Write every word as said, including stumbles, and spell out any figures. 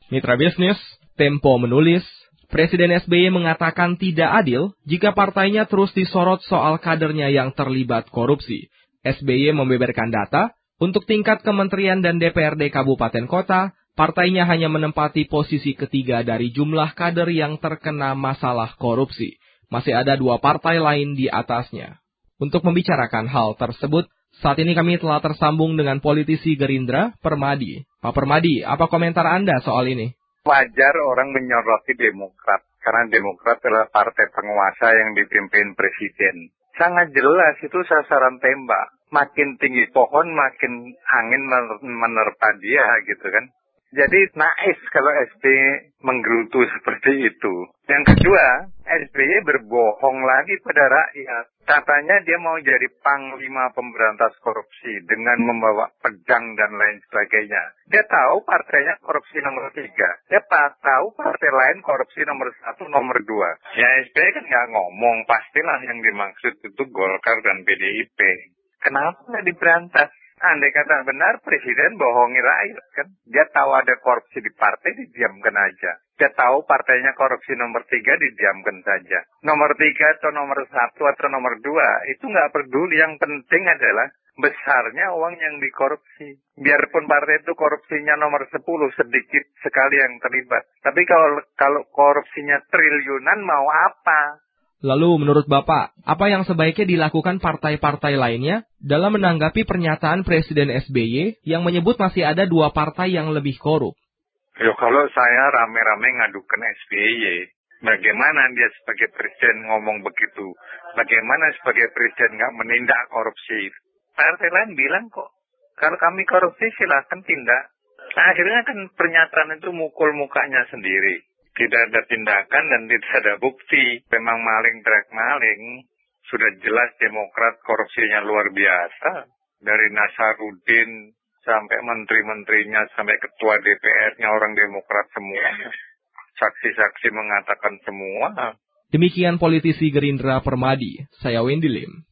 Mitra bisnis, Tempo menulis, Presiden S B Y mengatakan tidak adil jika partainya terus disorot soal kadernya yang terlibat korupsi. S B Y membeberkan data, untuk tingkat kementerian dan D P R D Kabupaten Kota, partainya hanya menempati posisi ketiga dari jumlah kader yang terkena masalah korupsi. Masih ada dua partai lain di atasnya. Untuk membicarakan hal tersebut, saat ini kami telah tersambung dengan politisi Gerindra, Permadi. Pak Permadi, apa komentar Anda soal ini? Wajar orang menyoroti Demokrat, karena Demokrat adalah partai penguasa yang dipimpin Presiden. Sangat jelas itu sasaran tembak. Makin tinggi pohon, makin angin menerpa dia gitu kan. Jadi naif kalau S B Y menggerutu seperti itu. Yang kedua, S B Y berbohong lagi pada rakyat. Katanya dia mau jadi panglima pemberantas korupsi dengan membawa pedang dan lain sebagainya. Dia tahu partainya korupsi nomor tiga. Dia tahu partai lain korupsi nomor satu, nomor dua. Ya S B Y kan nggak ngomong, pastilah yang dimaksud itu Golkar dan P D I P. Kenapa nggak diberantas? Andai kata benar, Presiden bohongi rakyat kan. Dia tahu ada korupsi di partai, didiamkan aja. Dia tahu partainya korupsi nomor tiga, didiamkan saja. Nomor tiga atau nomor satu atau nomor dua, itu nggak peduli. Yang penting adalah besarnya uang yang dikorupsi. Biarpun partai itu korupsinya nomor sepuluh, sedikit sekali yang terlibat. Tapi kalau kalau korupsinya triliunan, mau apa? Lalu menurut Bapak, apa yang sebaiknya dilakukan partai-partai lainnya dalam menanggapi pernyataan Presiden S B Y yang menyebut masih ada dua partai yang lebih korup? Yo, kalau saya rame-rame ngadukan S B Y, bagaimana dia sebagai presiden ngomong begitu? Bagaimana sebagai presiden nggak menindak korupsi? Partai lain bilang kok, kalau kami korupsi silahkan tindak. Nah, akhirnya kan pernyataan itu mukul mukanya sendiri. Tidak ada tindakan dan tidak ada bukti. Memang maling teriak maling. Sudah jelas Demokrat korupsinya luar biasa. Dari Nasaruddin sampai menteri-menterinya, sampai ketua D P R-nya orang Demokrat semua. Saksi-saksi mengatakan semua. Demikian politisi Gerindra Permadi, saya Wendy Lim.